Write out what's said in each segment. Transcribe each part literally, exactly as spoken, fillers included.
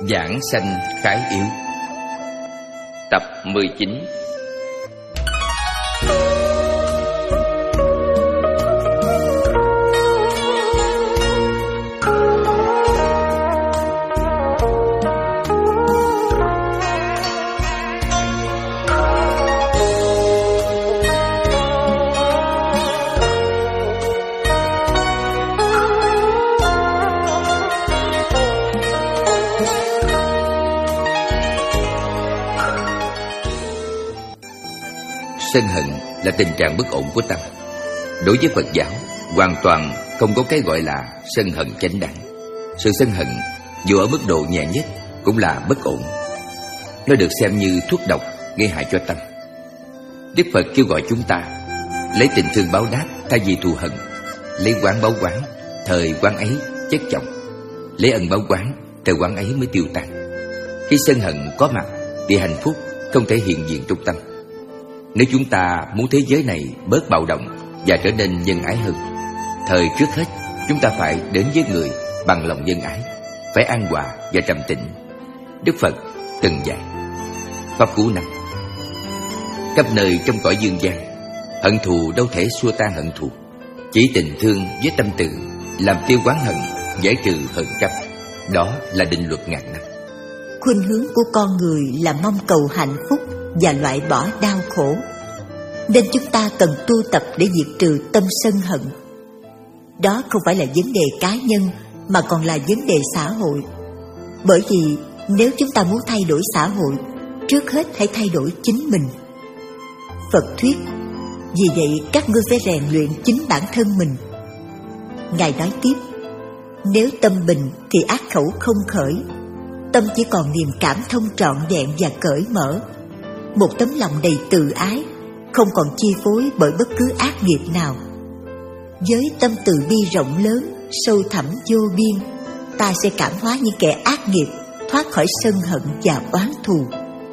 Giảng sanh khái yếu. Tập mười chín. Sân hận là tình trạng bất ổn của tâm. Đối với Phật giáo, hoàn toàn không có cái gọi là sân hận chánh đẳng. Sự sân hận, dù ở mức độ nhẹ nhất, cũng là bất ổn. Nó được xem như thuốc độc gây hại cho tâm. Đức Phật kêu gọi chúng ta lấy tình thương báo đáp thay vì thù hận, lấy quán báo quán, thời quán ấy chất chồng, lấy ân báo quán, thời quán ấy mới tiêu tan. Khi sân hận có mặt thì hạnh phúc không thể hiện diện trong tâm. Nếu chúng ta muốn thế giới này bớt bạo động và trở nên nhân ái hơn, thời trước hết chúng ta phải đến với người bằng lòng nhân ái, phải an hòa và trầm tĩnh. Đức Phật từng dạy. Pháp cú năm. Khắp nơi trong cõi dương gian, hận thù đâu thể xua tan hận thù. Chỉ tình thương với tâm từ làm tiêu oán hận, giải trừ hận căm. Đó là định luật ngàn năm. Khuynh hướng của con người là mong cầu hạnh phúc và loại bỏ đau khổ, nên chúng ta cần tu tập để diệt trừ tâm sân hận. Đó không phải là vấn đề cá nhân, mà còn là vấn đề xã hội. Bởi vì nếu chúng ta muốn thay đổi xã hội, trước hết hãy thay đổi chính mình. Phật thuyết, vì vậy các ngươi phải rèn luyện chính bản thân mình. Ngài nói tiếp, nếu tâm bình thì ác khẩu không khởi. Tâm chỉ còn niềm cảm thông trọn vẹn và cởi mở, một tấm lòng đầy từ ái, không còn chi phối bởi bất cứ ác nghiệp nào. Với tâm từ bi rộng lớn, sâu thẳm vô biên, ta sẽ cảm hóa những kẻ ác nghiệp, thoát khỏi sân hận và oán thù.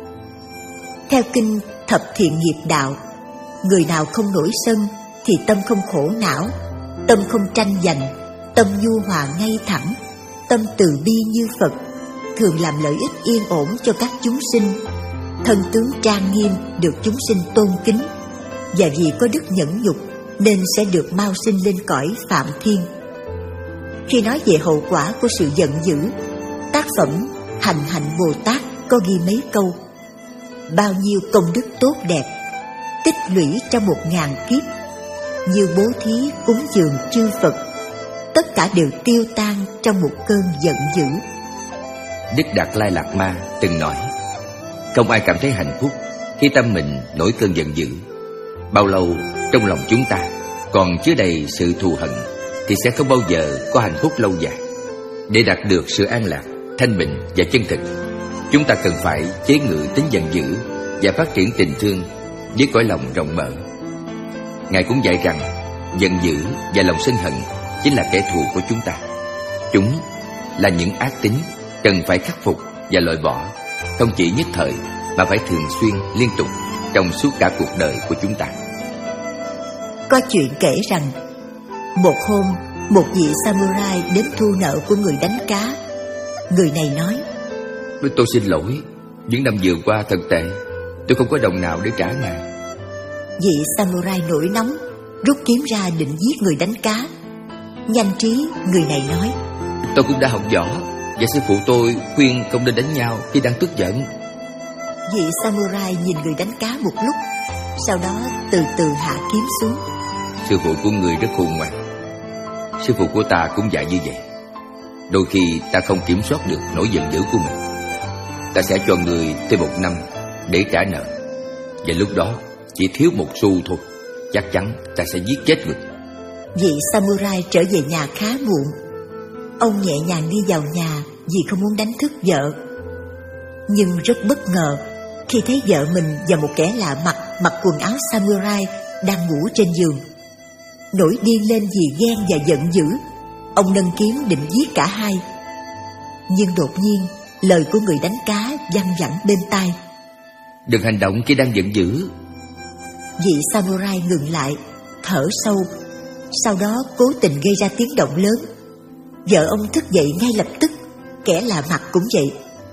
Theo kinh Thập Thiện Nghiệp Đạo, người nào không nổi sân thì tâm không khổ não, tâm không tranh giành, tâm nhu hòa ngay thẳng, tâm từ bi như Phật, thường làm lợi ích yên ổn cho các chúng sinh. Thân tướng trang nghiêm được chúng sinh tôn kính, và vì có đức nhẫn nhục nên sẽ được mau sinh lên cõi Phạm Thiên. Khi nói về hậu quả của sự giận dữ, tác phẩm Hành Hạnh Bồ Tát có ghi mấy câu: bao nhiêu công đức tốt đẹp tích lũy trong một ngàn kiếp, như bố thí cúng dường chư Phật, tất cả đều tiêu tan trong một cơn giận dữ. Đức Đạt Lai Lạt Ma từng nói, không ai cảm thấy hạnh phúc khi tâm mình nổi cơn giận dữ. Bao lâu trong lòng chúng ta còn chứa đầy sự thù hận thì sẽ không bao giờ có hạnh phúc lâu dài. Để đạt được sự an lạc, thanh bình và chân thực, chúng ta cần phải chế ngự tính giận dữ và phát triển tình thương với cõi lòng rộng mở. Ngài cũng dạy rằng giận dữ và lòng sân hận chính là kẻ thù của chúng ta. Chúng là những ác tính cần phải khắc phục và loại bỏ, không chỉ nhất thời mà phải thường xuyên, liên tục trong suốt cả cuộc đời của chúng ta. Có chuyện kể rằng, một hôm một vị samurai đến thu nợ của người đánh cá. Người này nói, tôi xin lỗi, những năm vừa qua thật tệ, tôi không có đồng nào để trả ngài. Vị samurai nổi nóng, rút kiếm ra định giết người đánh cá. Nhanh trí, người này nói, tôi cũng đã học võ, và sư phụ tôi khuyên không nên đánh nhau khi đang tức giận. Vị samurai nhìn người đánh cá một lúc, sau đó từ từ hạ kiếm xuống. Sư phụ của người rất khôn ngoan. Sư phụ của ta cũng dạy như vậy. Đôi khi ta không kiểm soát được nỗi giận dữ của mình, ta sẽ cho người thêm một năm để trả nợ, và lúc đó chỉ thiếu một xu thôi, chắc chắn ta sẽ giết chết người. Vị samurai trở về nhà khá muộn. Ông nhẹ nhàng đi vào nhà vì không muốn đánh thức vợ. Nhưng rất bất ngờ khi thấy vợ mình và một kẻ lạ mặt mặc quần áo samurai đang ngủ trên giường. Nổi điên lên vì ghen và giận dữ, ông nâng kiếm định giết cả hai. Nhưng đột nhiên lời của người đánh cá văng vẳng bên tai: đừng hành động khi đang giận dữ. Vị samurai ngừng lại, thở sâu, sau đó cố tình gây ra tiếng động lớn. Vợ ông thức dậy ngay lập tức, kẻ lạ mặt cũng vậy.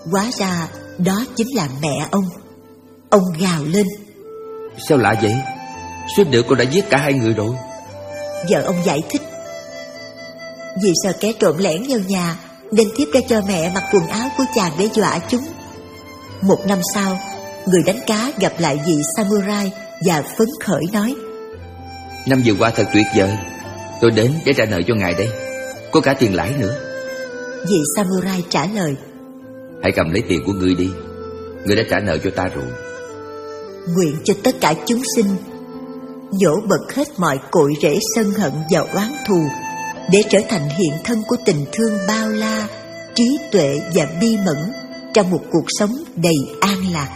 Hóa ra đó chính là mẹ ông. Ông gào lên: Sao lạ vậy? Suýt nữa cô đã giết cả hai người rồi. Vợ ông giải thích: Vì sợ kẻ trộm lẻn vào nhà nên thiếp đã cho mẹ mặc quần áo của chàng để dọa chúng. Một năm sau, người đánh cá gặp lại vị samurai và phấn khởi nói: Năm vừa qua thật tuyệt vời. Tôi đến để trả nợ cho ngài đây. Có cả tiền lãi nữa. Vị samurai trả lời: Hãy cầm lấy tiền của ngươi đi. Ngươi đã trả nợ cho ta rồi. Nguyện cho tất cả chúng sinh nhổ bật hết mọi cội rễ sân hận và oán thù, để trở thành hiện thân của tình thương bao la, trí tuệ và bi mẫn trong một cuộc sống đầy an lạc.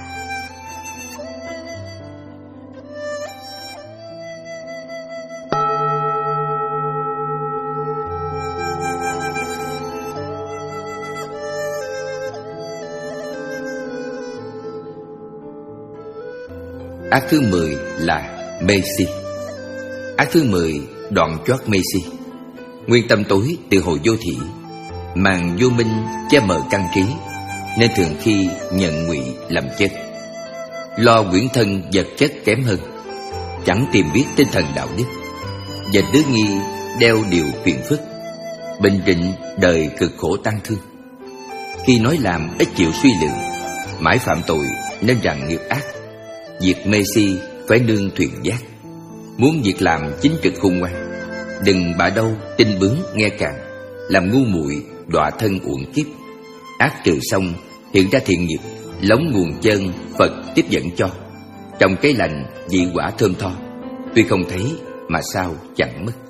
Ác thứ mười là mê si. Ác thứ mười đoạn chót mê si. Nguyên tâm tối từ hồi vô thị, màn vô minh che mờ căn trí, nên thường khi nhận ngụy làm chất. Lo quyển thân vật chất kém hơn, chẳng tìm biết tinh thần đạo đức, và đứa nghi đeo điều phiền phức. Bình định đời cực khổ tăng thương. Khi nói làm ít chịu suy lượng, mãi phạm tội nên rằng nghiệp ác. Việc mê si phải nương thuyền giác. Muốn việc làm chính trực khôn ngoan, đừng bả đâu tin bướng nghe càn, làm ngu muội đọa thân uổng kiếp. Ác trừ xong hiện ra thiện nghiệp, lóng nguồn chân Phật tiếp dẫn cho. Trồng cây lành vị quả thơm tho, tuy không thấy mà sao chẳng mất.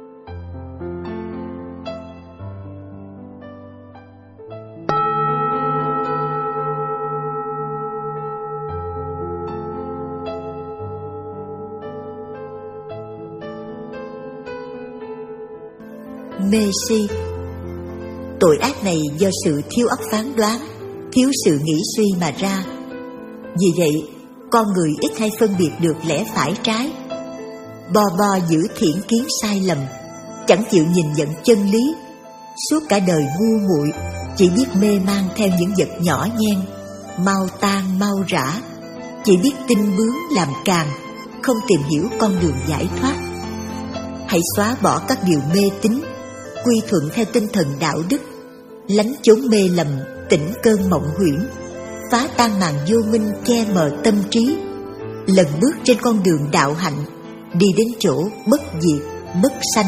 Mê si. Tội ác này do sự thiếu óc phán đoán, thiếu sự nghĩ suy mà ra. Vì vậy, con người ít hay phân biệt được lẽ phải trái, bo bo giữ thiển kiến sai lầm, chẳng chịu nhìn nhận chân lý. Suốt cả đời ngu muội, chỉ biết mê man theo những vật nhỏ nhen, mau tan mau rã, chỉ biết tin bướng làm càn, không tìm hiểu con đường giải thoát. Hãy xóa bỏ các điều mê tín, quy thuận theo tinh thần đạo đức, lánh chốn mê lầm, tỉnh cơn mộng huyễn, phá tan màn vô minh che mờ tâm trí, lần bước trên con đường đạo hạnh, đi đến chỗ bất diệt, bất sanh.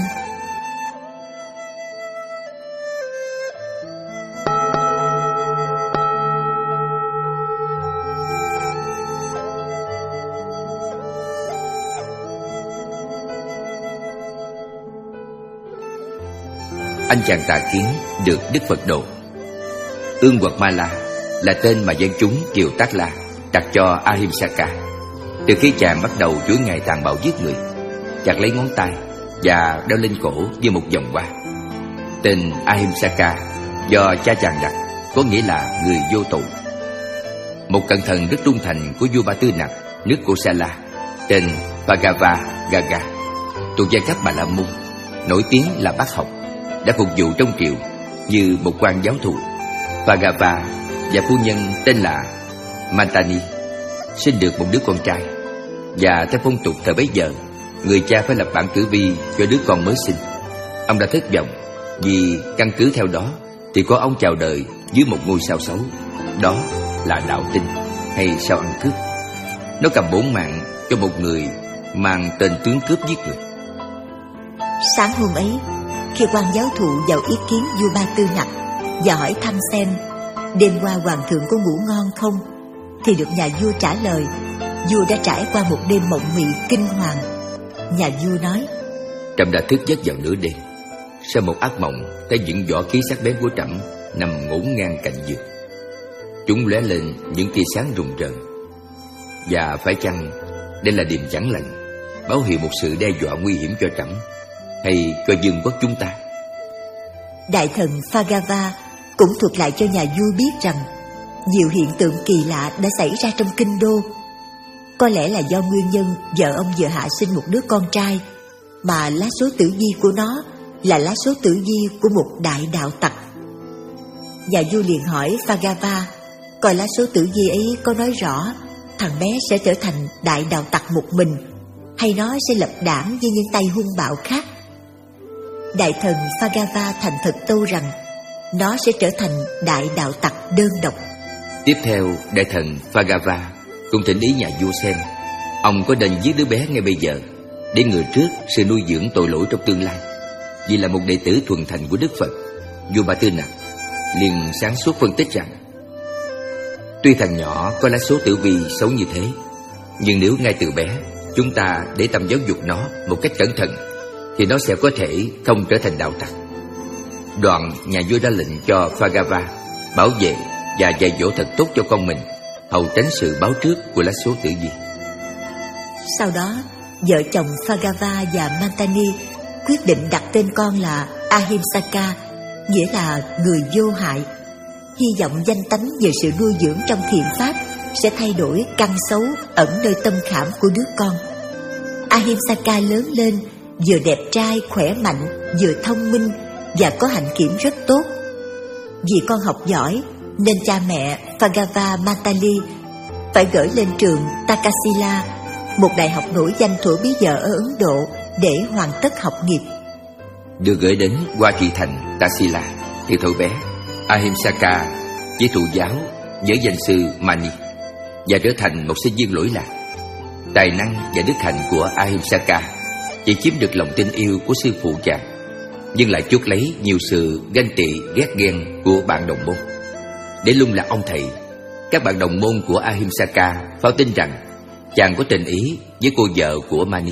Anh chàng tà kiến được Đức Phật độ. Ương Quật Ma La là tên mà dân chúng Kiều Tác La đặt cho Ahimsaka. Từ khi chàng bắt đầu chuỗi ngày tàn bạo giết người, chặt lấy ngón tay và đeo lên cổ như một vòng hoa. Tên Ahimsaka do cha chàng đặt, có nghĩa là người vô tội. Một cẩn thận rất trung thành của vua Ba Tư Nặc nước Kosala, tên Bhagava Gaga, thuộc giai cấp Bà La Môn, nổi tiếng là bác học, đã phục vụ trong triều như một quan giáo thụ. Bhagava và phu nhân tên là Mantani sinh được một đứa con trai, và theo phong tục thời bấy giờ, người cha phải lập bản tử vi cho đứa con mới sinh. Ông đã thất vọng vì căn cứ theo đó thì có ông chào đời dưới một ngôi sao xấu, đó là đạo tinh hay sao ăn cướp. Nó cầm bổn mạng cho một người mang tên tướng cướp giết người. Sáng hôm ấy, khi quan giáo thụ vào ý kiến vua Ba Tư Nặc và hỏi thăm xem đêm qua hoàng thượng có ngủ ngon không, thì được nhà vua trả lời vua đã trải qua một đêm mộng mị kinh hoàng. Nhà vua nói: Trẫm đã thức giấc vào nửa đêm, sau một ác mộng thấy những võ khí sắc bén của trẫm nằm ngổn ngang cạnh giường. Chúng lóe lên những tia sáng rùng rợn, và phải chăng đây là điềm chẳng lành, báo hiệu một sự đe dọa nguy hiểm cho trẫm hay cho vương quốc chúng ta? Đại thần Bhagava cũng thuật lại cho nhà vua biết rằng nhiều hiện tượng kỳ lạ đã xảy ra trong kinh đô. Có lẽ là do nguyên nhân vợ ông vừa hạ sinh một đứa con trai, mà lá số tử vi của nó là lá số tử vi của một đại đạo tặc. Nhà vua liền hỏi Bhagava Coi lá số tử vi ấy có nói rõ thằng bé sẽ trở thành đại đạo tặc một mình, hay nó sẽ lập đảng với những tay hung bạo khác? Đại thần Phagava thành thật tâu rằng nó sẽ trở thành đại đạo tặc đơn độc. Tiếp theo, đại thần Phagava cũng thỉnh ý nhà vua xem ông có nên giết đứa bé ngay bây giờ để ngừa trước sự nuôi dưỡng tội lỗi trong tương lai. Vì là một đệ tử thuần thành của Đức Phật, vua Ba Tư Nặc liền sáng suốt phân tích rằng tuy thằng nhỏ có lá số tử vi xấu như thế, nhưng nếu ngay từ bé chúng ta để tâm giáo dục nó một cách cẩn thận thì nó sẽ có thể không trở thành đạo tặc. Đoạn nhà vua ra lệnh cho Phagava bảo vệ và dạy dỗ thật tốt cho con mình, hầu tránh sự báo trước của lá số tử vi. Sau đó, vợ chồng Phagava và Mantani quyết định đặt tên con là Ahimsaka, nghĩa là người vô hại, hy vọng danh tánh về sự nuôi dưỡng trong thiện pháp sẽ thay đổi căn xấu ẩn nơi tâm khảm của đứa con. Ahimsaka lớn lên vừa đẹp trai, khỏe mạnh, vừa thông minh và có hạnh kiểm rất tốt. Vì con học giỏi nên cha mẹ Phagava Mantali phải gửi lên trường Takasila, một đại học nổi danh thuở bấy giờ ở Ấn Độ, để hoàn tất học nghiệp. Được gửi đến Hoa Thị Thành Taxila từ thuở bé, Ahimsaka chỉ thụ giáo với danh sư Mani và trở thành một sinh viên lỗi lạc. Tài năng và đức hạnh của Ahimsaka chỉ chiếm được lòng tin yêu của sư phụ chàng, nhưng lại chuốc lấy nhiều sự ganh tị ghét ghen của bạn đồng môn. Để lung lạc ông thầy, các bạn đồng môn của Ahimsaka phao tin rằng chàng có tình ý với cô vợ của Mani.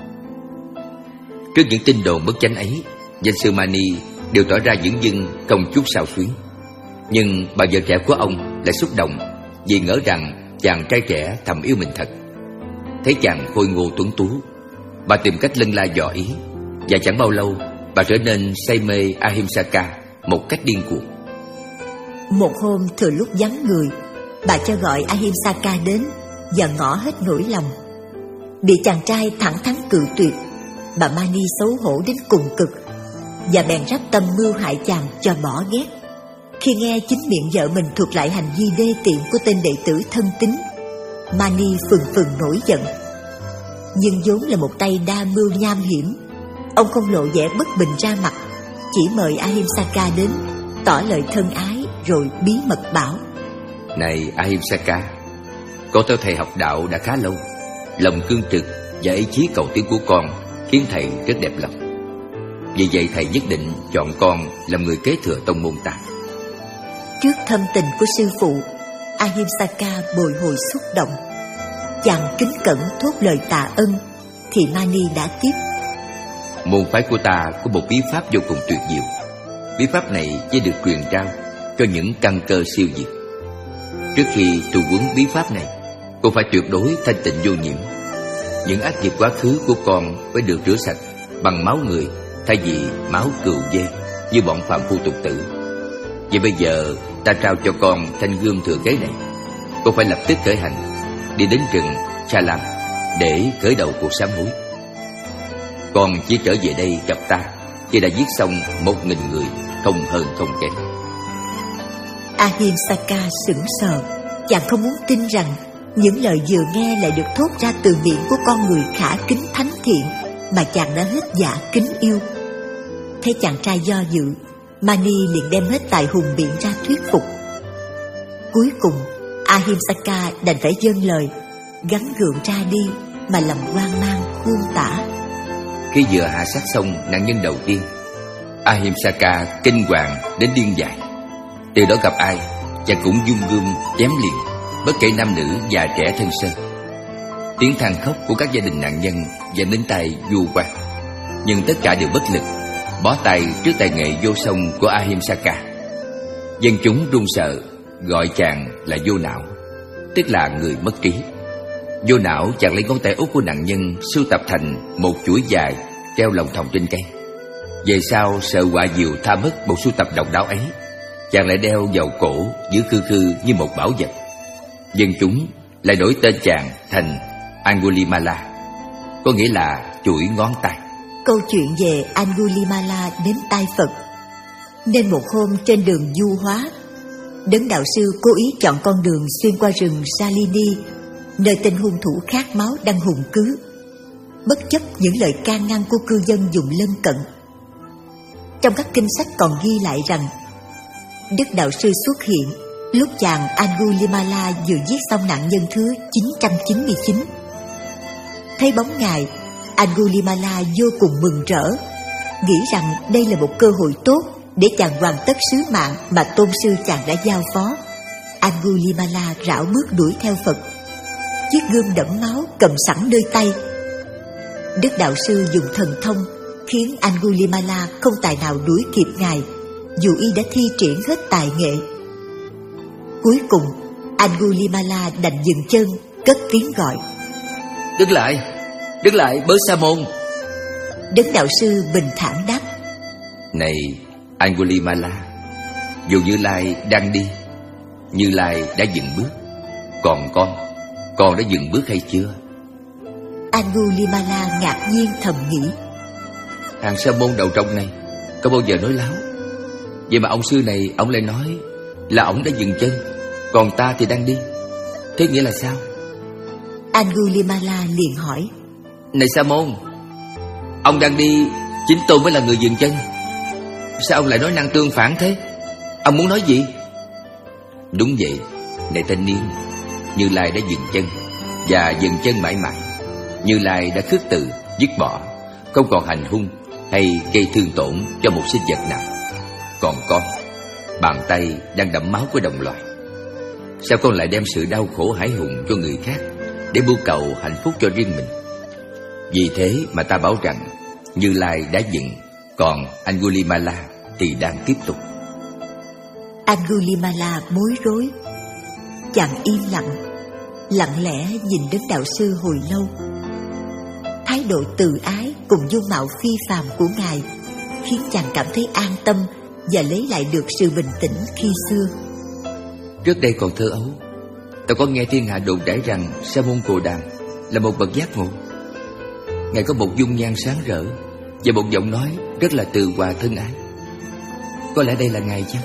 Trước những tin đồn bất chánh ấy, danh sư Mani đều tỏ ra dửng dưng không chút xao xuyến. Nhưng bà vợ trẻ của ông lại xúc động vì ngỡ rằng chàng trai trẻ thầm yêu mình thật. Thấy chàng khôi ngô tuấn tú, bà tìm cách lân la dò ý, và chẳng bao lâu bà trở nên say mê Ahimsaka một cách điên cuồng. Một hôm thừa lúc vắng người, bà cho gọi Ahimsaka đến và ngỏ hết nỗi lòng. Bị chàng trai thẳng thắn cự tuyệt, bà Mani xấu hổ đến cùng cực và bèn rắp tâm mưu hại chàng cho bỏ ghét. Khi nghe chính miệng vợ mình thuật lại hành vi đê tiện của tên đệ tử thân tín, Mani phừng phừng nổi giận. Nhưng vốn là một tay đa mưu nham hiểm, ông không lộ vẻ bất bình ra mặt, chỉ mời Ahimsaka đến, tỏ lời thân ái rồi bí mật bảo: Này Ahimsaka, con theo thầy học đạo đã khá lâu. Lòng cương trực và ý chí cầu tiến của con khiến thầy rất đẹp lòng. Vì vậy thầy nhất định chọn con làm người kế thừa tông môn ta. Trước thâm tình của sư phụ, Ahimsaka bồi hồi xúc động. Chàng kính cẩn thốt lời tạ ân, thì Mani đã tiếp: Môn phái của ta có một bí pháp vô cùng tuyệt diệu. Bí pháp này chỉ được truyền trao cho những căn cơ siêu diệt. Trước khi tu huấn bí pháp này, con phải tuyệt đối thanh tịnh vô nhiễm. Những ác nghiệp quá khứ của con phải được rửa sạch bằng máu người thay vì máu cừu dê như bọn phạm phu tục tử. Vậy bây giờ ta trao cho con thanh gươm thừa kế này. Con phải lập tức khởi hành đi đến rừng Chalam để khởi đầu cuộc sám hối. Con chỉ trở về đây gặp ta khi đã giết xong một nghìn người, không hơn không kém. Ahimsaka sững sờ. Chàng không muốn tin rằng những lời vừa nghe lại được thốt ra từ miệng của con người khả kính thánh thiện mà chàng đã hết dạ kính yêu. Thấy chàng trai do dự, Mani liền đem hết tài hùng biện ra thuyết phục. Cuối cùng, Ahimsaka đành phải dâng lời, gắn gượng ra đi mà lòng hoang mang khuôn tả. Khi vừa hạ sát xong nạn nhân đầu tiên, Ahimsaka kinh hoàng đến điên dại. Từ đó gặp ai, chàng cũng dung gươm chém liền, bất kể nam nữ già trẻ thân sơ. Tiếng than khóc của các gia đình nạn nhân dành đến tai vua quan, nhưng tất cả đều bất lực, bó tay trước tài nghệ vô song của Ahimsaka. Dân chúng run sợ gọi chàng là vô não, tức là người mất trí. Vô não chàng lấy ngón tay út của nạn nhân sưu tập thành một chuỗi dài treo lồng thòng trên cây. Về sau sợ họa diều tha mất bộ sưu tập độc đáo ấy, chàng lại đeo vào cổ giữ khư khư như một bảo vật. Dân chúng lại đổi tên chàng thành Angulimala, có nghĩa là chuỗi ngón tay. Câu chuyện về Angulimala đến tai Phật. Nên một hôm trên đường du hóa, Đấng đạo sư cố ý chọn con đường xuyên qua rừng Salini, nơi tên hung thủ khát máu đang hùng cứ, bất chấp những lời can ngăn của cư dân vùng lân cận. Trong các kinh sách còn ghi lại rằng Đức đạo sư xuất hiện lúc chàng Angulimala vừa giết xong nạn nhân thứ chín trăm chín mươi chín. Thấy bóng ngài, Angulimala vô cùng mừng rỡ, nghĩ rằng đây là một cơ hội tốt để chàng hoàn tất sứ mạng mà tôn sư chàng đã giao phó. Angulimala rảo bước đuổi theo Phật, chiếc gươm đẫm máu cầm sẵn nơi tay. Đức đạo sư dùng thần thông khiến Angulimala không tài nào đuổi kịp ngài, dù y đã thi triển hết tài nghệ. Cuối cùng, Angulimala đành dừng chân, cất tiếng gọi: Đứng lại, đứng lại bớ Sa môn. Đấng đạo sư bình thản đáp: Này Angulimala, dù Như Lai đang đi, Như Lai đã dừng bước, còn con, con đã dừng bước hay chưa? Angulimala ngạc nhiên thầm nghĩ: Hàng Sa môn đầu trọc này có bao giờ nói láo? Vậy mà ông sư này, ông lại nói là ông đã dừng chân, còn ta thì đang đi. Thế nghĩa là sao? Angulimala liền hỏi: Này Sa môn, ông đang đi, chính tôi mới là người dừng chân. Sao ông lại nói năng tương phản thế? Ông muốn nói gì? Đúng vậy, này thanh niên, Như Lai đã dừng chân, và dừng chân mãi mãi. Như Lai đã khước từ, dứt bỏ, không còn hành hung hay gây thương tổn cho một sinh vật nào. Còn con, bàn tay đang đẫm máu của đồng loại. Sao con lại đem sự đau khổ hãi hùng cho người khác để mưu cầu hạnh phúc cho riêng mình? Vì thế mà ta bảo rằng Như Lai đã dừng, còn Angulimala thì đang tiếp tục. Angulimala bối rối, chàng im lặng, lặng lẽ nhìn Đấng đạo sư hồi lâu. Thái độ từ ái cùng dung mạo phi phàm của ngài khiến chàng cảm thấy an tâm và lấy lại được sự bình tĩnh khi xưa. Trước đây còn thơ ấu, ta có nghe thiên hạ đồn đãi rằng Sa môn Cồ Đàm là một bậc giác ngộ. Ngài có một dung nhan sáng rỡ và một giọng nói rất là từ hòa thân ái. Có lẽ đây là ngài chăng?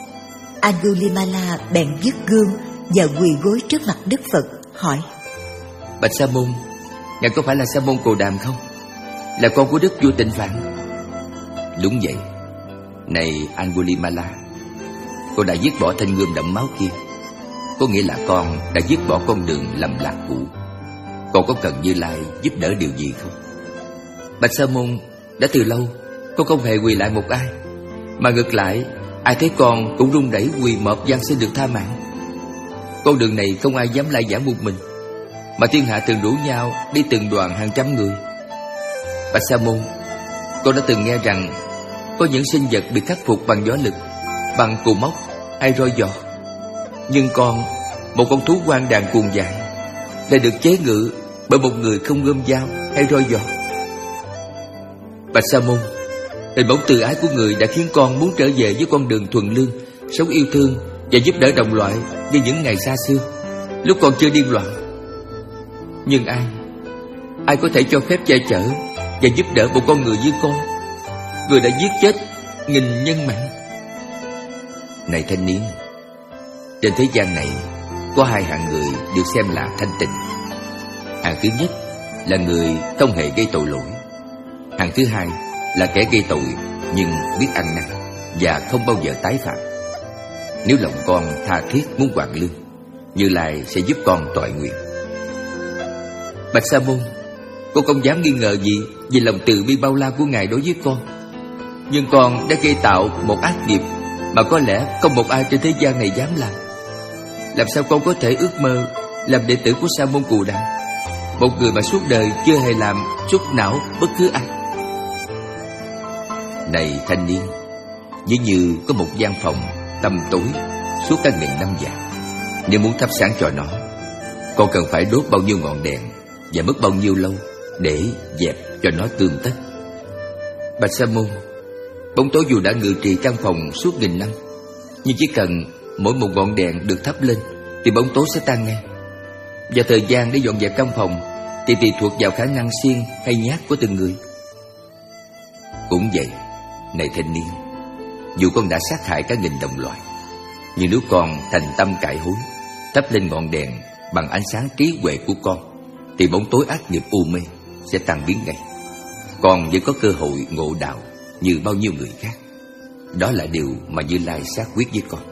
Angulimala bèn dứt gươm và quỳ gối trước mặt Đức Phật hỏi: Bạch Sa môn, ngài có phải là Sa môn Cồ Đàm không? Là con của Đức vua Tịnh Phạn? Đúng vậy. Này Angulimala, con đã dứt bỏ thanh gươm đẫm máu kia, có nghĩa là con đã dứt bỏ con đường lầm lạc cũ. Con có cần Như Lai giúp đỡ điều gì không? Bạch Sa môn, đã từ lâu con không hề quỳ lại một ai, mà ngược lại ai thấy con cũng run rẩy quỳ mọp van xin được tha mạng. Con đường này không ai dám lai giảng một mình, mà thiên hạ thường rủ nhau đi từng đoàn hàng trăm người. Bạch Sa môn, con đã từng nghe rằng có những sinh vật bị khắc phục bằng võ lực, bằng cù móc hay roi giò. Nhưng con, một con thú hoang đàn cuồng dại, lại được chế ngự bởi một người không gươm dao hay roi giò. Bạch Sa môn, hình bóng từ ái của người đã khiến con muốn trở về với con đường thuần lương, sống yêu thương và giúp đỡ đồng loại như những ngày xa xưa, lúc còn chưa điên loạn. Nhưng ai, ai có thể cho phép che chở và giúp đỡ một con người như con, người đã giết chết nghìn nhân mạng? Này thanh niên, trên thế gian này có hai hạng người được xem là thanh tịnh. Hạng thứ nhất là người không hề gây tội lỗi. Hạng thứ hai là kẻ gây tội nhưng biết ăn năn và không bao giờ tái phạm. Nếu lòng con tha thiết muốn hoàn lương, Như Lai sẽ giúp con toại nguyện. Bạch Sa môn, con không dám nghi ngờ gì về lòng từ bi bao la của ngài đối với con. Nhưng con đã gây tạo một ác nghiệp mà có lẽ không một ai trên thế gian này dám làm. Làm sao con có thể ước mơ làm đệ tử của Sa môn Cồ Đàm, một người mà suốt đời chưa hề làm xúc não bất cứ ai? Này thanh niên, nếu như có một gian phòng tăm tối suốt cả nghìn năm dài, nếu muốn thắp sáng cho nó, con cần phải đốt bao nhiêu ngọn đèn và mất bao nhiêu lâu để dẹp cho nó tươm tất? Bạch Sa môn, bóng tối dù đã ngự trị căn phòng suốt nghìn năm, nhưng chỉ cần mỗi một ngọn đèn được thắp lên thì bóng tối sẽ tan ngay. Và thời gian để dọn dẹp căn phòng thì tùy thuộc vào khả năng siêng hay nhát của từng người. Cũng vậy, này thanh niên, dù con đã sát hại cả nghìn đồng loại, Nhưng nếu con thành tâm cải hối, thắp lên ngọn đèn bằng ánh sáng trí huệ của con, thì bóng tối ác nghiệp u mê sẽ tan biến ngay. Con vẫn có cơ hội ngộ đạo như bao nhiêu người khác. Đó là điều mà Như Lai xác quyết với con.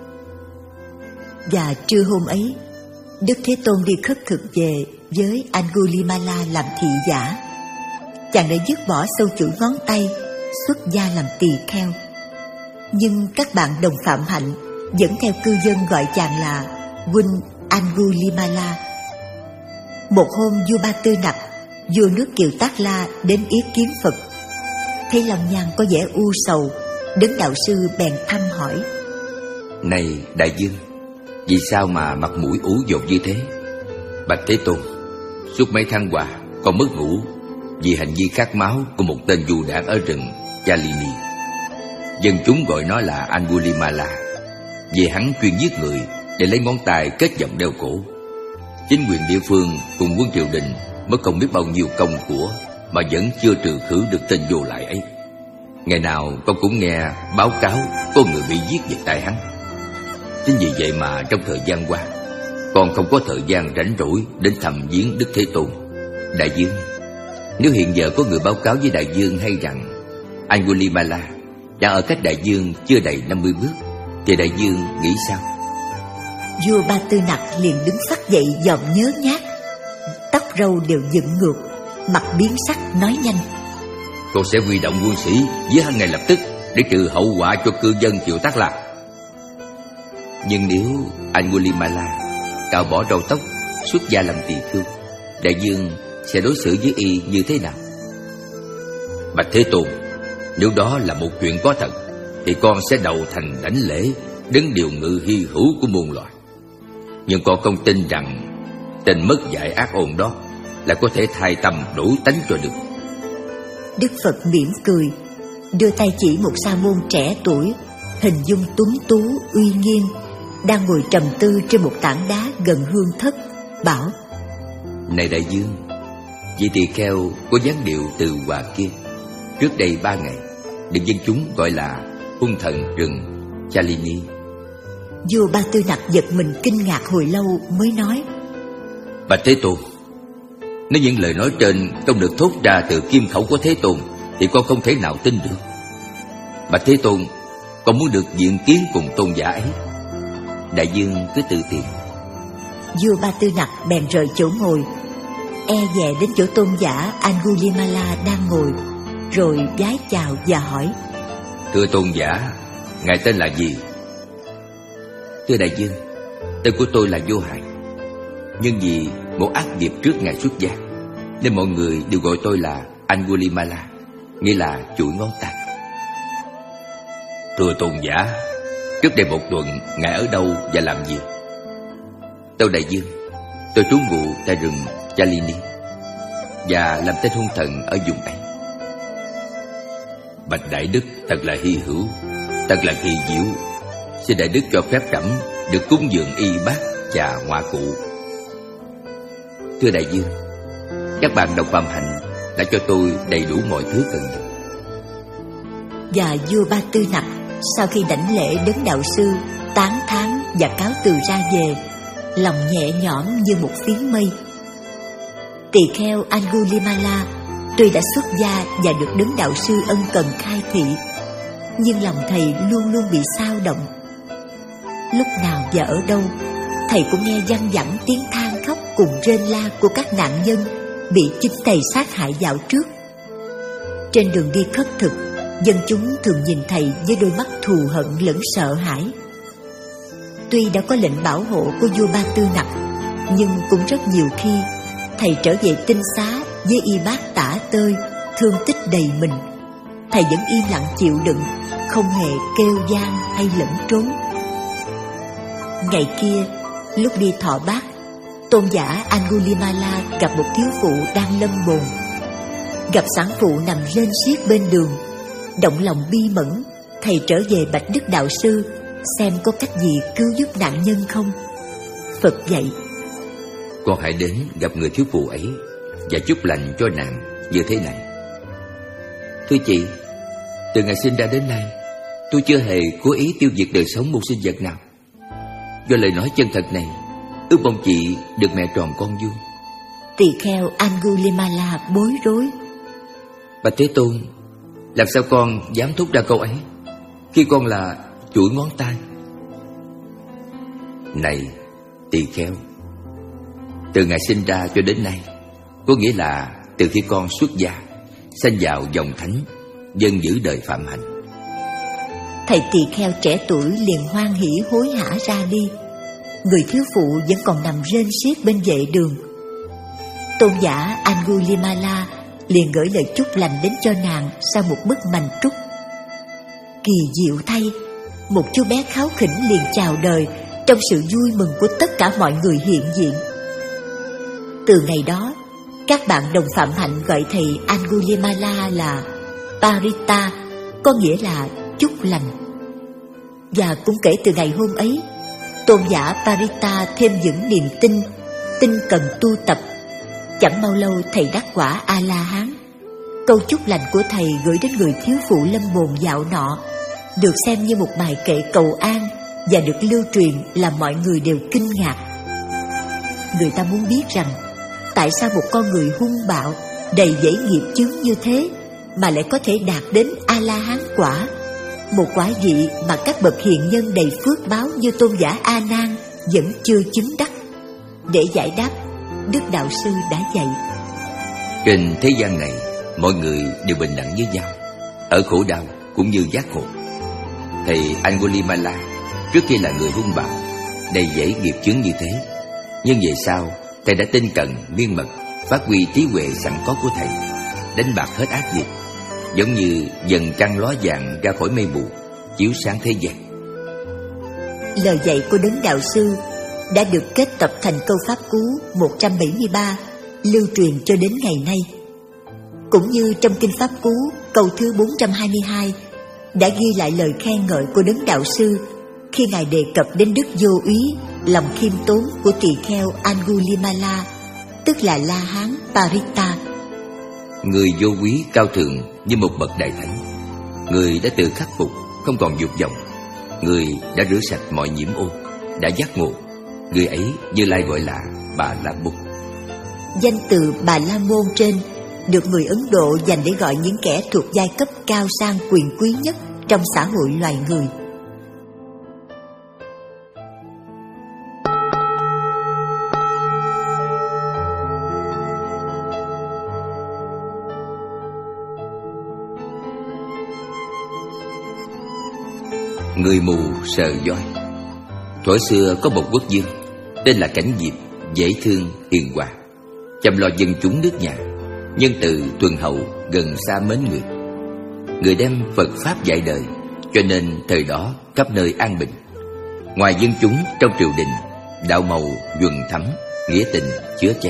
Và trưa hôm ấy, Đức Thế Tôn đi khất thực về với Angulimala làm thị giả. Chàng đã dứt bỏ sâu chuỗi ngón tay, xuất gia làm tỳ kheo. Nhưng các bạn đồng phạm hạnh vẫn theo cư dân gọi chàng là huynh Angulimala. Một hôm, vua Ba Tư Nặc, vua nước Kiều Tác La đến yết kiến Phật. Thấy lòng nhang có vẻ u sầu, Đấng đạo sư bèn thăm hỏi: Này đại vương, vì sao mà mặt mũi ủ dột như thế? Bạch Thế Tôn, suốt mấy tháng qua con mất ngủ vì hành vi khát máu của một tên du đảng ở rừng Chalini. Dân chúng gọi nó là Angulimala, vì hắn chuyên giết người để lấy ngón tay kết vòng đeo cổ. Chính quyền địa phương cùng quân triều đình mất không biết bao nhiêu công của mà vẫn chưa trừ khử được tên vô lại ấy. Ngày nào con cũng nghe báo cáo có người bị giết về tay hắn. Chính vì vậy mà trong thời gian qua, con không có thời gian rảnh rỗi đến thăm viếng Đức Thế Tôn. Đại vương, nếu hiện giờ có người báo cáo với đại vương hay rằng Angulimala đang ở cách đại vương chưa đầy năm mươi bước, thì đại vương nghĩ sao? Vua Ba Tư Nặc liền đứng phắt dậy, giọng nhớ nhác, tóc râu đều dựng ngược, mặt biến sắc, nói nhanh: Con sẽ huy động quân sĩ giết hắn ngay lập tức để trừ hậu quả cho cư dân Kiều Tác La. Nhưng nếu Angulimala cạo bỏ râu tóc, xuất gia làm tỳ khưu, đại vương sẽ đối xử với y như thế nào? Bạch Thế Tôn, nếu đó là một chuyện có thật, thì con sẽ đầu thành đảnh lễ đến điều ngự hy hữu của muôn loài. Nhưng con không tin rằng tên mất dạy ác ôn đó là có thể thay tâm đổi tánh cho được. Đức Phật mỉm cười, đưa tay chỉ một sa môn trẻ tuổi, hình dung tuấn tú uy nghiêm, đang ngồi trầm tư trên một tảng đá gần hương thất, bảo: Này đại vương, vị tỳ kheo có dáng điệu từ hòa kia, trước đây ba ngày được dân chúng gọi là hung thần rừng Chalini. Vua Ba Tư Nặc giật mình kinh ngạc hồi lâu mới nói: Bạch Thế Tôn, nếu những lời nói trên không được thốt ra từ kim khẩu của Thế Tôn, thì con không thể nào tin được. Bạch Thế Tôn, con muốn được diện kiến cùng tôn giả ấy. Đại vương cứ tự tiện. Vua Ba Tư Nặc bèn rời chỗ ngồi, e dè đến chỗ tôn giả Angulimala đang ngồi, rồi vái chào và hỏi: Thưa tôn giả, ngài tên là gì? Thưa đại vương, tên của tôi là Vô Hại. Nhưng vì một ác nghiệp trước ngày xuất gia, nên mọi người đều gọi tôi là Angulimala, nghĩa là chuỗi ngón tay. Thưa tôn giả, trước đây một tuần ngài ở đâu và làm gì? Tâu đại vương, tôi trú ngụ tại rừng Chalini và làm tên hung thần ở vùng ấy. Bạch đại đức, thật là hy hữu, thật là kỳ diệu. Xin đại đức cho phép trẫm được cúng dường y bát và ngoại cụ. Thưa đại vương, các bạn đồng phạm hạnh đã cho tôi đầy đủ mọi thứ cần được. Và vua Ba Tư Nặc sau khi đảnh lễ Đấng đạo sư, tán thán và cáo từ ra về, lòng nhẹ nhõm như một phiến mây. Tỳ kheo Angulimala tuy đã xuất gia và được Đấng đạo sư ân cần khai thị, nhưng lòng thầy luôn luôn bị xao động. Lúc nào và ở đâu, thầy cũng nghe văng vẳng tiếng than khóc cùng rên la của các nạn nhân bị chính thầy sát hại dạo trước. Trên đường đi khất thực, dân chúng thường nhìn thầy với đôi mắt thù hận lẫn sợ hãi. Tuy đã có lệnh bảo hộ của vua Ba Tư Nặc, nhưng cũng rất nhiều khi thầy trở về tinh xá với y bát tả tơi, thương tích đầy mình. Thầy vẫn im lặng chịu đựng, không hề kêu van hay lẫn trốn. Ngày kia, lúc đi thọ bát, tôn giả Angulimala gặp một thiếu phụ đang lâm bồn. Gặp sản phụ nằm rên xiết bên đường, động lòng bi mẫn, thầy trở về bạch Đức đạo sư xem có cách gì cứu giúp nạn nhân không. Phật dạy: Con hãy đến gặp người thiếu phụ ấy và chúc lành cho nàng như thế này: Thưa chị, từ ngày sinh ra đến nay, tôi chưa hề cố ý tiêu diệt đời sống một sinh vật nào. do lời nói chân thật này, ước mong chị được mẹ tròn con vuông. Tỳ kheo Angulimala bối rối. Bạch Thế Tôn, làm sao con dám thốt ra câu ấy khi con là chuỗi ngón tay? Này tỳ kheo, từ ngày sinh ra cho đến nay, có nghĩa là từ khi con xuất gia, sanh vào dòng thánh, dân giữ đời phạm hạnh. Thầy tỳ kheo trẻ tuổi liền hoan hỉ hối hả ra đi. Người thiếu phụ vẫn còn nằm rên xiết bên vệ đường. Tôn giả Angulimala liền gửi lời chúc lành đến cho nàng sau một bức mành trúc. Kỳ diệu thay, một chú bé kháu khỉnh liền chào đời trong sự vui mừng của tất cả mọi người hiện diện. Từ ngày đó, các bạn đồng phạm hạnh gọi thầy Angulimala là Parita, có nghĩa là chúc lành. Và cũng kể từ ngày hôm ấy, tôn giả Parita thêm vững niềm tin, tinh cần tu tập. Chẳng bao lâu thầy đắc quả A-la-hán. Câu chúc lành của thầy gửi đến người thiếu phụ lâm bồn dạo nọ được xem như một bài kệ cầu an và được lưu truyền làm mọi người đều kinh ngạc. Người ta muốn biết rằng tại sao một con người hung bạo, đầy dẫy nghiệp chướng như thế mà lại có thể đạt đến A-la-hán quả, một quả vị mà các bậc hiền nhân đầy phước báo như tôn giả A Nan vẫn chưa chứng đắc. Để giải đáp, Đức Đạo Sư đã dạy: trên thế gian này, mọi người đều bình đẳng với nhau, ở khổ đau cũng như giác ngộ. Thầy Angulimala trước kia là người hung bạo, đầy dẫy nghiệp chướng như thế, nhưng về sau thầy đã tinh cận miên mật, phát huy trí huệ sẵn có của thầy, đánh bạc hết ác nghiệp, giống như dần trăng ló dạng ra khỏi mây mù, chiếu sáng thế gian. Lời dạy của Đấng Đạo Sư đã được kết tập thành câu pháp cú một trăm bảy mươi ba, lưu truyền cho đến ngày nay. Cũng như trong kinh pháp cú câu thứ bốn trăm hai mươi hai đã ghi lại lời khen ngợi của Đấng Đạo Sư khi Ngài đề cập đến đức vô úy, lòng khiêm tốn của tỳ kheo Angulimala, tức là La Hán Parita. Người vô quý cao thượng như một bậc đại thánh, người đã tự khắc phục, không còn dục vọng, người đã rửa sạch mọi nhiễm ô, đã giác ngộ. Người ấy Như Lai gọi là Bà La Môn. Danh từ Bà La Môn trên được người Ấn Độ dành để gọi những kẻ thuộc giai cấp cao sang quyền quý nhất trong xã hội loài người. Người mù sờ voi. Thuở xưa có một quốc vương tên là Cảnh Diệp, dễ thương hiền hòa, chăm lo dân chúng nước nhà, nhân từ thuần hậu, gần xa mến người. Người đem Phật pháp dạy đời, cho nên thời đó khắp nơi an bình. Ngoài dân chúng trong triều đình, đạo màu nhuần thắm, nghĩa tình chứa chan.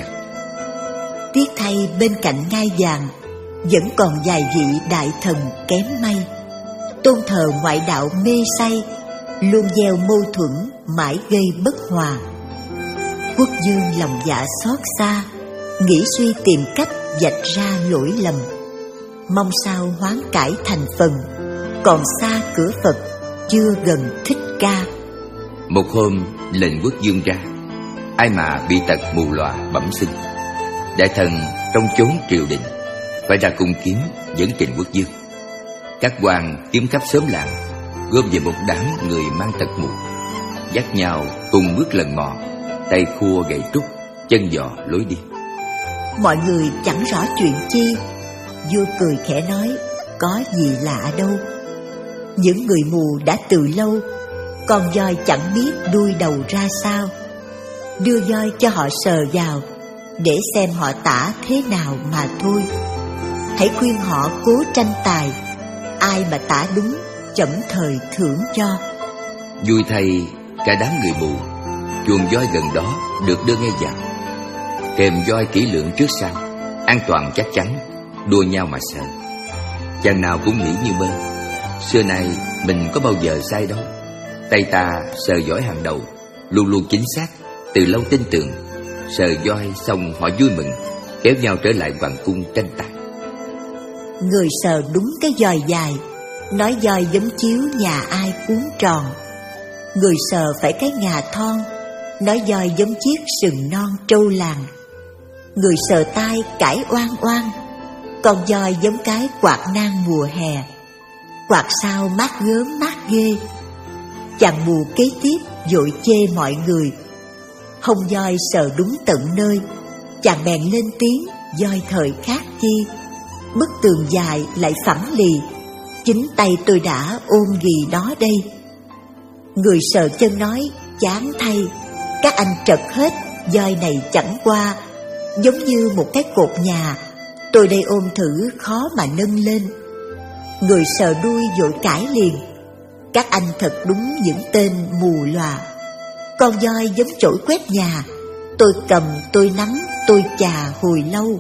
Tiếc thay bên cạnh ngai vàng vẫn còn vài vị đại thần kém may, tôn thờ ngoại đạo mê say, luôn gieo mâu thuẫn mãi gây bất hòa. Quốc vương lòng dạ xót xa, nghĩ suy tìm cách vạch ra lỗi lầm, mong sao hoán cải thành phần, còn xa cửa Phật chưa gần Thích Ca. Một hôm lệnh quốc vương ra, ai mà bị tật mù lòa bẩm sinh, đại thần trong chốn triều đình phải ra cung kiếm dẫn trình quốc vương. Các quan kiếm khắp xóm làng, gom về một đám người mang tật mù, dắt nhau cùng bước lần mò, tay khua gậy trúc, chân giò lối đi. Mọi người chẳng rõ chuyện chi, vua cười khẽ nói: có gì lạ đâu. Những người mù đã từ lâu, con voi chẳng biết đuôi đầu ra sao. Đưa voi cho họ sờ vào, để xem họ tả thế nào mà thôi. Hãy khuyên họ cố tranh tài, ai mà tả đúng chậm thời thưởng cho. Vui thay, cả đám người mù, chuồng voi gần đó được đưa ngay vào, kèm voi kỹ lưỡng trước sau, an toàn chắc chắn, đua nhau mà sợ. Chàng nào cũng nghĩ như mơ, xưa nay mình có bao giờ sai đâu. Tay ta sờ giỏi hàng đầu, luôn luôn chính xác, từ lâu tin tưởng. Sờ voi xong họ vui mừng, kéo nhau trở lại hoàng cung tranh tài. Người sờ đúng cái giòi dài, nói voi giống chiếu nhà ai cuốn tròn. Người sờ phải cái ngà thon, nói voi giống chiếc sừng non trâu làng. Người sờ tai cãi oan oan, con voi giống cái quạt nang mùa hè. Quạt sao mát gớm mát ghê. Chàng mù kế tiếp vội chê mọi người. Hông voi sờ đúng tận nơi, chàng bèn lên tiếng voi thời khác chi. Bức tường dài lại phẳng lì, chính tay tôi đã ôm ghì đó đây. Người sờ chân nói chán thay, các anh trật hết, voi này chẳng qua giống như một cái cột nhà, tôi đây ôm thử khó mà nâng lên. Người sờ đuôi vội cãi liền, các anh thật đúng những tên mù lòa. Con voi giống chổi quét nhà, tôi cầm tôi nắm tôi chà hồi lâu.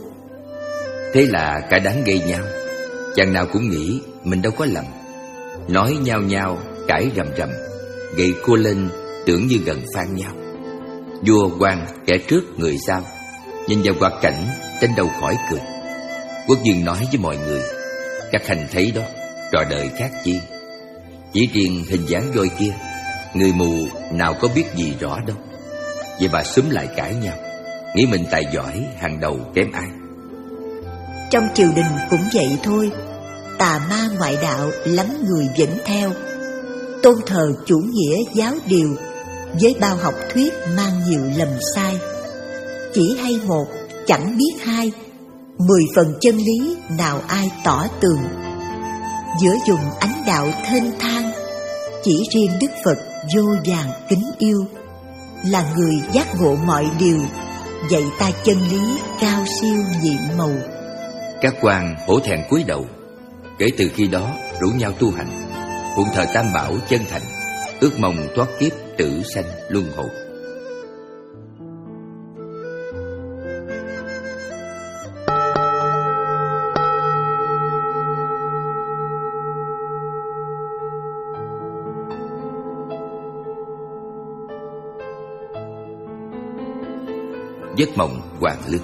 Thế là cả đám gây nhau, chàng nào cũng nghĩ mình đâu có lầm, nói nhao nhao cãi rầm rầm, gậy cua lên tưởng như gần phan nhau. Vua quan kẻ trước người sau, nhìn vào quạt cảnh trên đầu khỏi cười. Quốc vương nói với mọi người, các hành thấy đó, trò đời khác chi. Chỉ riêng hình dáng voi kia, người mù nào có biết gì rõ đâu. Vậy bà xúm lại cãi nhau, nghĩ mình tài giỏi hàng đầu kém ai. Trong triều đình cũng vậy thôi, tà ma ngoại đạo lắm người vẫn theo, tôn thờ chủ nghĩa giáo điều với bao học thuyết mang nhiều lầm sai. Chỉ hay một, chẳng biết hai, mười phần chân lý nào ai tỏ tường. Giữa dùng ánh đạo thênh thang, chỉ riêng Đức Phật vô vàn kính yêu, là người giác ngộ mọi điều, dạy ta chân lý cao siêu nhiệm màu. Các quan hổ thẹn cúi đầu. Kể từ khi đó rủ nhau tu hành, phụng thờ Tam Bảo chân thành, ước mong thoát kiếp tử sanh luân hồi. Giấc mộng Hoàng Lương.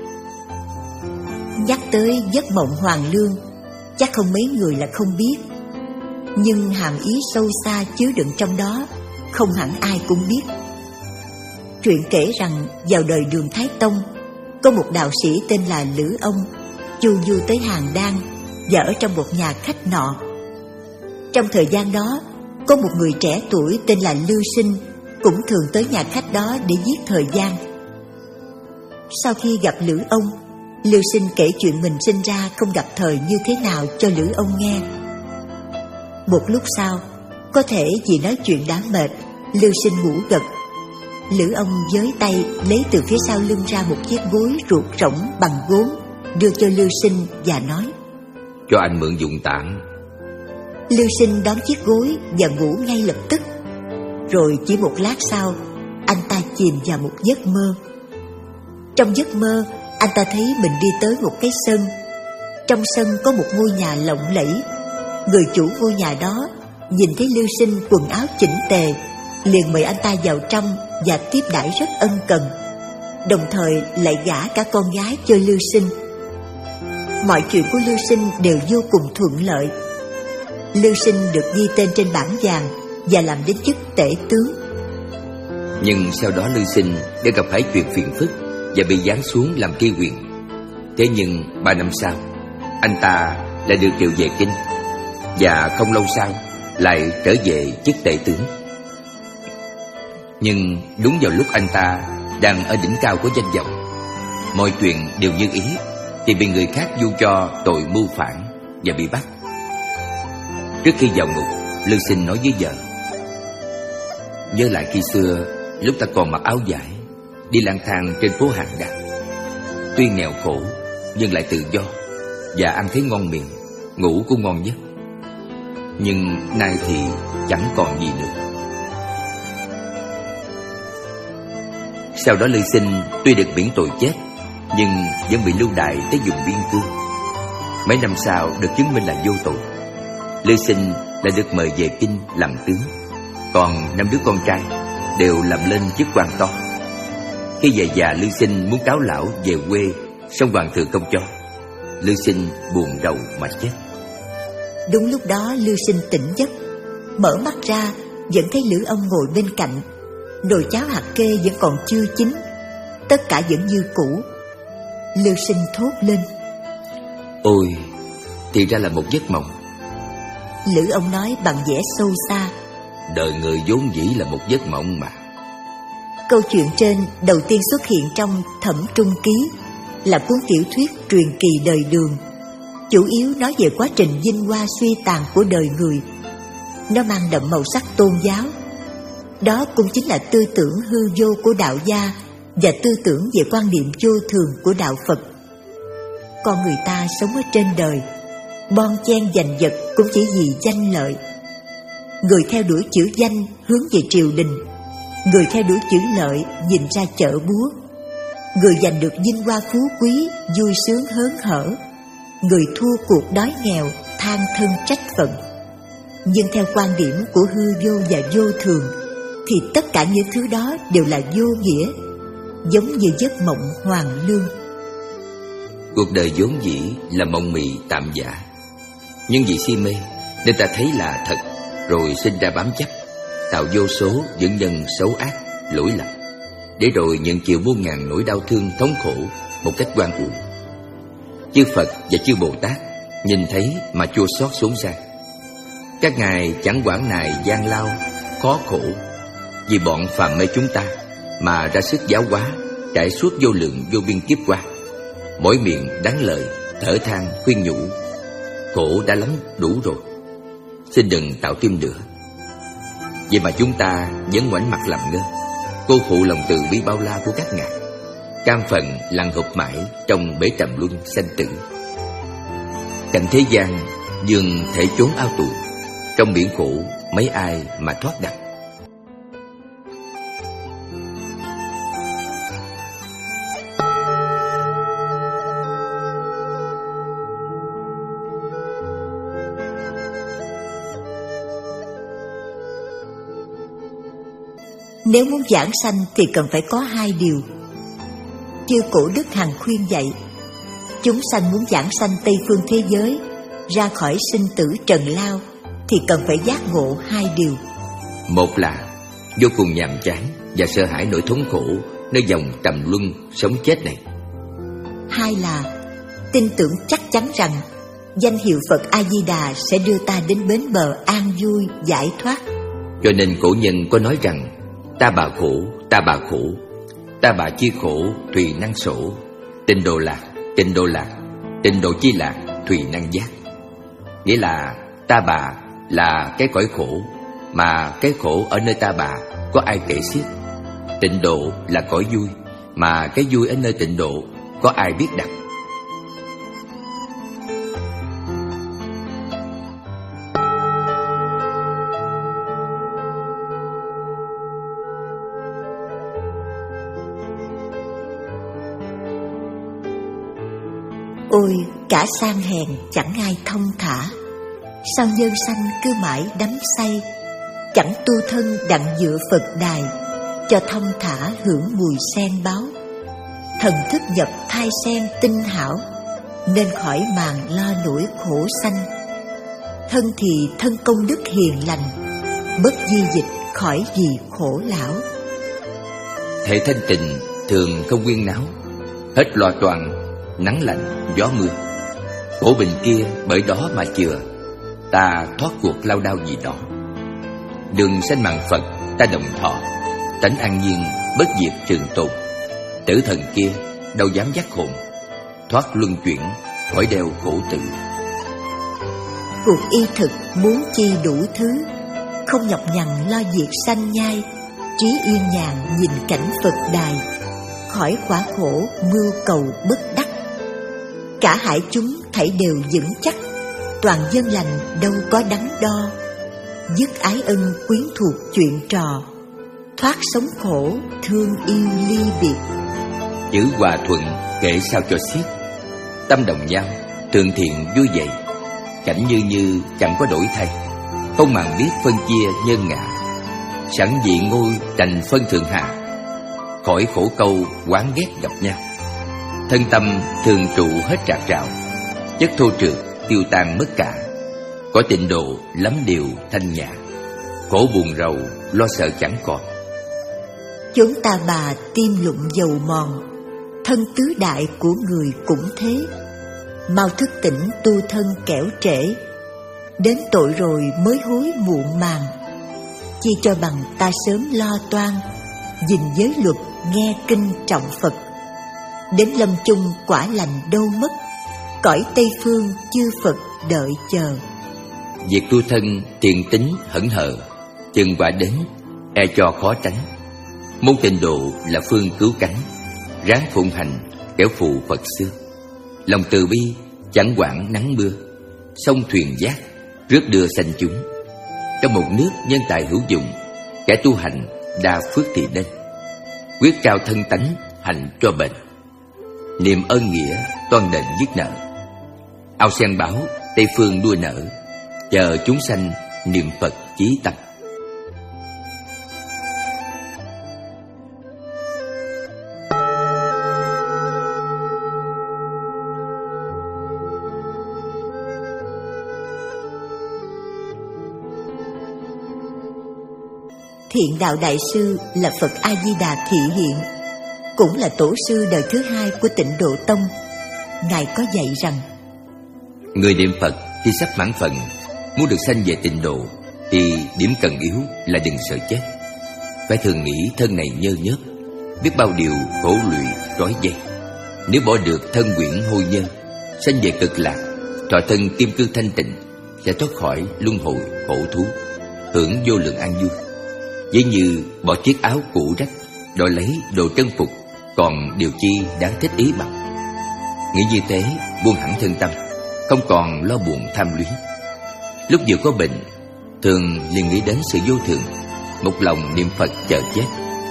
Nhắc tới giấc mộng Hoàng Lương, chắc không mấy người là không biết, nhưng hàm ý sâu xa chứa đựng trong đó không hẳn ai cũng biết. Truyện kể rằng vào đời Đường Thái Tông, có một đạo sĩ tên là Lữ Ông chu du tới Hàn Đan và ở trong một nhà khách nọ. Trong thời gian đó, có một người trẻ tuổi tên là Lưu Sinh cũng thường tới nhà khách đó để giết thời gian. Sau khi gặp Lữ Ông, Lưu Sinh kể chuyện mình sinh ra không gặp thời như thế nào cho Lữ Ông nghe. Một lúc sau, có thể vì nói chuyện đã mệt, Lưu Sinh ngủ gật. Lữ Ông với tay lấy từ phía sau lưng ra một chiếc gối ruột rỗng bằng gốm, đưa cho Lưu Sinh và nói: cho anh mượn dùng tạm. Lưu Sinh đón chiếc gối và ngủ ngay lập tức. Rồi chỉ một lát sau, anh ta chìm vào một giấc mơ. Trong giấc mơ, anh ta thấy mình đi tới một cái sân. Trong sân có một ngôi nhà lộng lẫy. Người chủ ngôi nhà đó nhìn thấy Lưu Sinh quần áo chỉnh tề, liền mời anh ta vào trong và tiếp đãi rất ân cần, đồng thời lại gả cả con gái cho Lưu Sinh. Mọi chuyện của Lưu Sinh đều vô cùng thuận lợi. Lưu Sinh được ghi tên trên bảng vàng và làm đến chức tể tướng. Nhưng sau đó Lưu Sinh đã gặp phải chuyện phiền phức và bị giáng xuống làm tri huyện. Thế nhưng ba năm sau, anh ta lại được triệu về Kinh, và không lâu sau lại trở về chức tể tướng. Nhưng đúng vào lúc anh ta đang ở đỉnh cao của danh vọng, mọi chuyện đều như ý, thì bị người khác vu cho tội mưu phản và bị bắt. Trước khi vào ngục, Lưu Sinh nói với vợ: nhớ lại khi xưa, lúc ta còn mặc áo vải, đi lang thang trên phố Hàn Đan. Tuy nghèo khổ nhưng lại tự do, và ăn thấy ngon miệng, ngủ cũng ngon nhất. Nhưng nay thì chẳng còn gì nữa. Sau đó Lưu Sinh tuy được miễn tội chết, nhưng vẫn bị lưu đày tới vùng biên cương. Mấy năm sau được chứng minh là vô tội, Lưu Sinh lại được mời về Kinh làm tướng. Còn năm đứa con trai đều làm lên chức quan to. Khi về già, Lưu Sinh muốn cáo lão về quê, song hoàng thượng không cho. Lưu Sinh buồn rầu mà chết. Đúng lúc đó Lưu Sinh tỉnh giấc, mở mắt ra vẫn thấy Lữ ông ngồi bên cạnh. Nồi cháo hạt kê vẫn còn chưa chín, tất cả vẫn như cũ. Lưu Sinh thốt lên: Ôi, thì ra là một giấc mộng. Lữ ông nói bằng vẻ sâu xa: Đời người vốn dĩ là một giấc mộng mà. Câu chuyện trên đầu tiên xuất hiện trong Thẩm Trung Ký, là cuốn tiểu thuyết truyền kỳ đời Đường, chủ yếu nói về quá trình vinh hoa suy tàn của đời người. Nó mang đậm màu sắc tôn giáo. Đó cũng chính là tư tưởng hư vô của đạo gia và tư tưởng về quan niệm vô thường của đạo Phật. Con người ta sống ở trên đời, bon chen giành giật cũng chỉ vì danh lợi. Người theo đuổi chữ danh hướng về triều đình, người theo đuổi chữ lợi nhìn ra chợ búa. Người giành được vinh hoa phú quý vui sướng hớn hở, người thua cuộc đói nghèo than thân trách phận. Nhưng theo quan điểm của hư vô và vô thường thì tất cả những thứ đó đều là vô nghĩa, giống như giấc mộng hoàn lương. Cuộc đời vốn dĩ là mộng mị tạm giả, nhưng vì si mê nên ta thấy là thật, rồi sinh ra bám chấp, tạo vô số những nhân xấu ác, lỗi lầm, để rồi nhận chịu muôn ngàn nỗi đau thương thống khổ một cách oan uổng. Chư Phật và chư Bồ Tát nhìn thấy mà chua xót xuống ra. Các ngài chẳng quản nài gian lao, khó khổ, vì bọn phàm mê chúng ta mà ra sức giáo hóa, trải suốt vô lượng vô biên kiếp qua. Mỗi miệng đáng lời, thở than khuyên nhủ: khổ đã lắm đủ rồi, xin đừng tạo thêm nữa. Vậy mà chúng ta vẫn ngoảnh mặt làm ngơ, cô phụ lòng từ bi bao la của các ngài, cam phận lăn hụp mãi trong bể trầm luân sanh tử. Cảnh thế gian dường thể chốn ao tù, trong biển khổ mấy ai mà thoát đặng. Nếu muốn giảng sanh thì cần phải có hai điều. Chư Cổ Đức hằng khuyên dạy, chúng sanh muốn giảng sanh Tây phương thế giới, ra khỏi sinh tử trần lao, thì cần phải giác ngộ hai điều. Một là vô cùng nhàm chán và sợ hãi nỗi thống khổ nơi dòng trầm luân sống chết này. Hai là tin tưởng chắc chắn rằng danh hiệu Phật A Di Đà sẽ đưa ta đến bến bờ an vui giải thoát. Cho nên cổ nhân có nói rằng: ta bà khổ, ta bà khổ, ta bà chi khổ, thùy năng sổ. Tịnh độ lạc, tịnh độ lạc, tịnh độ chi lạc, thùy năng giác. Nghĩa là ta bà là cái cõi khổ, mà cái khổ ở nơi ta bà có ai kể xiết. Tịnh độ là cõi vui, mà cái vui ở nơi tịnh độ có ai biết đặt. Ôi cả sang hèn chẳng ai thông thả, sao nhân sanh cứ mãi đắm say. Chẳng tu thân đặng dựa Phật đài, cho thông thả hưởng mùi sen báo. Thần thức nhập thai sen tinh hảo, nên khỏi màng lo nỗi khổ sanh. Thân thì thân công đức hiền lành, bất di dịch khỏi gì khổ lão. Thể thanh tịnh thường không quyên náo, hết lo toan nắng lạnh gió mưa. Khổ bình kia bởi đó mà chừa, ta thoát cuộc lao đao gì đó. Đường sanh mạng Phật ta đồng thọ, tánh an nhiên bất diệt trường tồn. Tử thần kia đâu dám giác hồn, thoát luân chuyển khỏi đeo khổ tử. Cuộc y thực muốn chi đủ thứ, không nhọc nhằn lo việc sanh nhai. Trí yên nhàn nhìn cảnh Phật đài, khỏi quả khổ mưu cầu bất đắc. Cả hải chúng thảy đều vững chắc, toàn dân lành đâu có đắn đo. Dứt ái ân quyến thuộc chuyện trò, thoát sống khổ thương yêu ly biệt. Chữ hòa thuận kể sao cho xiết, tâm đồng nhau thường thiện vui vậy. Cảnh như như chẳng có đổi thay, không màng biết phân chia nhân ngã. Sẵn dị ngôi đành phân thượng hạ, khỏi khổ câu oán ghét gặp nhau. Thân tâm thường trụ hết trạc trạo, chất thô trượt tiêu tan mất cả. Có tịnh độ lắm điều thanh nhã. khổ buồn rầu, lo sợ chẳng còn. Chốn ta bà tim lụng dầu mòn, thân tứ đại của người cũng thế. Mau thức tỉnh tu thân kẻo trễ, đến tội rồi mới hối muộn màng. Chi cho bằng ta sớm lo toan, gìn giới luật nghe kinh trọng Phật. Đến lâm chung quả lành đâu mất, cõi Tây Phương chư Phật đợi chờ. Việc tu thân thiện tính hững hờ, chừng quả đến e cho khó tránh. Môn tịnh độ là phương cứu cánh, ráng phụng hành kẻo phụ Phật xưa. Lòng từ bi chẳng quản nắng mưa, sông thuyền giác rước đưa sanh chúng. Trong một nước nhân tài hữu dụng, kẻ tu hành đa phước thì nên. Quyết trao thân tánh hành cho bền, niềm ơn nghĩa toan đền dứt nợ. Ao sen báo Tây Phương đua nở, chờ chúng sanh niệm Phật chí tâm. Thiện đạo đại sư là Phật A Di Đà thị hiện, cũng là tổ sư đời thứ hai của Tịnh Độ Tông. Ngài có dạy rằng: người niệm Phật khi sắp mãn phận, muốn được sanh về tịnh độ, thì điểm cần yếu là đừng sợ chết. Phải thường nghĩ thân này nhơ nhớp, biết bao điều khổ lụy trói dây. Nếu bỏ được thân quyển hôi nhơ, sanh về cực lạc, thọ thân kim cương thanh tịnh, sẽ thoát khỏi luân hồi khổ thú, hưởng vô lượng an vui. Giống như bỏ chiếc áo cũ rách, đổi lấy đồ chân phục, còn điều chi đáng thích ý bằng. Nghĩ như thế, buông hẳn thân tâm, không còn lo buồn tham luyến. Lúc vừa có bệnh, thường liền nghĩ đến sự vô thường, một lòng niệm Phật chờ chết.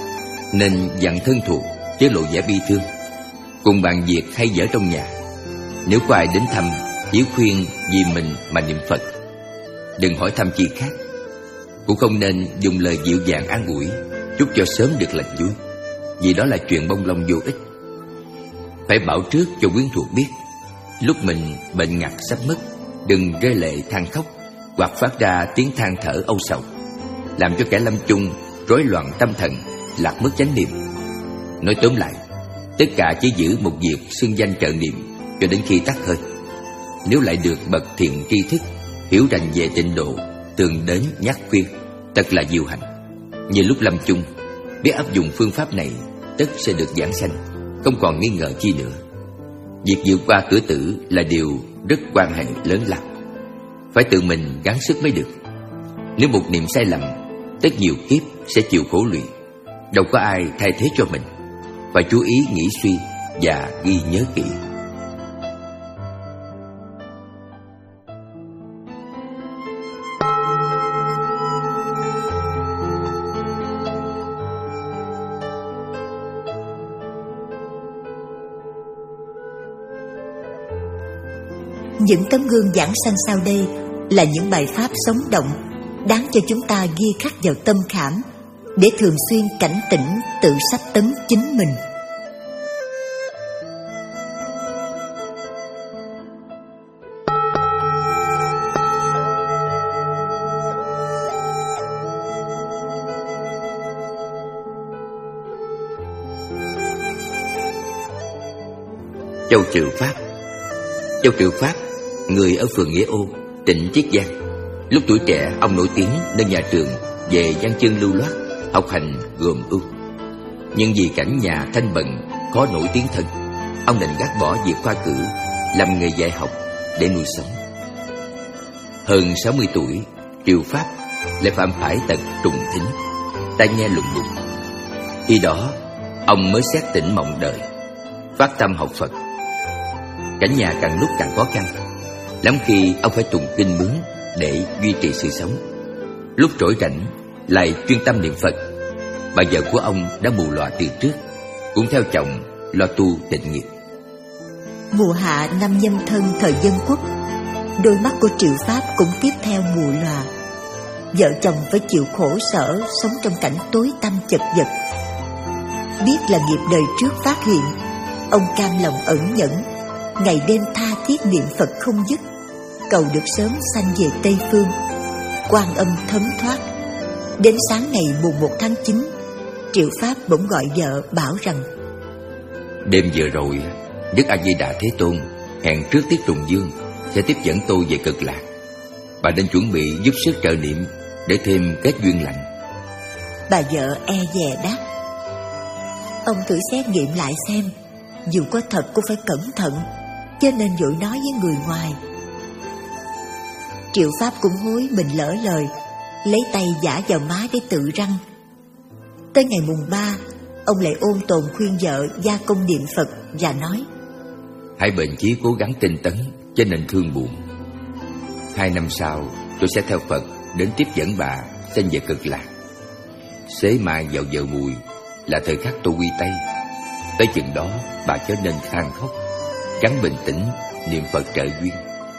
Nên dặn thân thuộc, chớ lộ vẻ bi thương, cùng bàn việc hay dở trong nhà. Nếu có ai đến thăm, chỉ khuyên vì mình mà niệm Phật, đừng hỏi thăm chi khác. Cũng không nên dùng lời dịu dàng an ủi, chúc cho sớm được lành vui, vì đó là chuyện bông lông vô ích. Phải bảo trước cho quyến thuộc biết, lúc mình bệnh ngặt sắp mất, đừng rơi lệ than khóc, hoặc phát ra tiếng than thở âu sầu, làm cho kẻ lâm chung rối loạn tâm thần, lạc mất chánh niệm. Nói tóm lại, tất cả chỉ giữ một việc xưng danh trợ niệm cho đến khi tắt hơi. Nếu lại được bậc thiện tri thức hiểu rành về tịnh độ, thường đến nhắc khuyên, thật là diệu hạnh. Như lúc lâm chung, biết áp dụng phương pháp này, tất sẽ được giảng sanh, không còn nghi ngờ chi nữa. Việc vượt qua cửa tử là điều rất quan hệ lớn lắm, phải tự mình gắng sức mới được. Nếu một niệm sai lầm, tất nhiều kiếp sẽ chịu khổ lụy, đâu có ai thay thế cho mình. Phải chú ý nghĩ suy và ghi nhớ kỹ. Những tấm gương giảng sanh sau đây là những bài pháp sống động, đáng cho chúng ta ghi khắc vào tâm khảm, để thường xuyên cảnh tỉnh tự sắp tấn chính mình. Châu Trừ Pháp. Châu Trừ Pháp, người ở phường Nghĩa Ô, tỉnh Chiết Giang. Lúc tuổi trẻ, ông nổi tiếng nên nhà trường về văn chương lưu loát, học hành gồm ưu. Nhưng vì cảnh nhà thanh bần, khó nổi tiếng thân, ông đành gác bỏ việc khoa cử, làm nghề dạy học để nuôi sống. Hơn sáu mươi tuổi, Trừ Pháp lại phạm phải tật trùng thính, tai nghe lùng bùng. Khi đó, ông mới xét tỉnh mộng đời, phát tâm học Phật. Cảnh nhà càng lúc càng khó khăn, lắm khi ông phải tụng kinh mướn để duy trì sự sống. Lúc rỗi rảnh lại chuyên tâm niệm Phật. Bà vợ của ông đã mù lòa từ trước, cũng theo chồng lo tu tịnh nghiệp. Mùa hạ năm Nhâm Thân thời Dân Quốc, đôi mắt của Trừ Pháp cũng tiếp theo mù lòa. Vợ chồng phải chịu khổ sở, sống trong cảnh tối tăm chật vật. Biết là nghiệp đời trước phát hiện, ông cam lòng ẩn nhẫn, ngày đêm tha thiết niệm Phật không dứt, cầu được sớm sanh về Tây Phương. Quan Âm thấm thoát, Đến sáng ngày mùng một tháng chín, Triệu Pháp bỗng gọi vợ bảo rằng: đêm vừa rồi Đức A Di Đà Thế Tôn hẹn trước Tiết Trùng Dương sẽ tiếp dẫn tôi về Cực Lạc. Bà nên chuẩn bị giúp sức trợ niệm để thêm kết duyên lành. Bà vợ e dè đáp: ông thử xét nghiệm lại xem, dù có thật cũng phải cẩn thận, chứ nên vội nói với người ngoài. Triệu Pháp cũng hối mình lỡ lời, lấy tay vả vào má để tự răng. Tới ngày mùng ba, ông lại ôn tồn khuyên vợ gia công niệm Phật và nói: hãy bền chí cố gắng tinh tấn, cho nên thương buồn. Hai năm sau, tôi sẽ theo Phật đến tiếp dẫn bà sanh về Cực Lạc. Xế mai vào giờ mùi là thời khắc tôi quy tay. Tới chừng đó bà chớ nên than khóc, gắng bình tĩnh niệm Phật trợ duyên.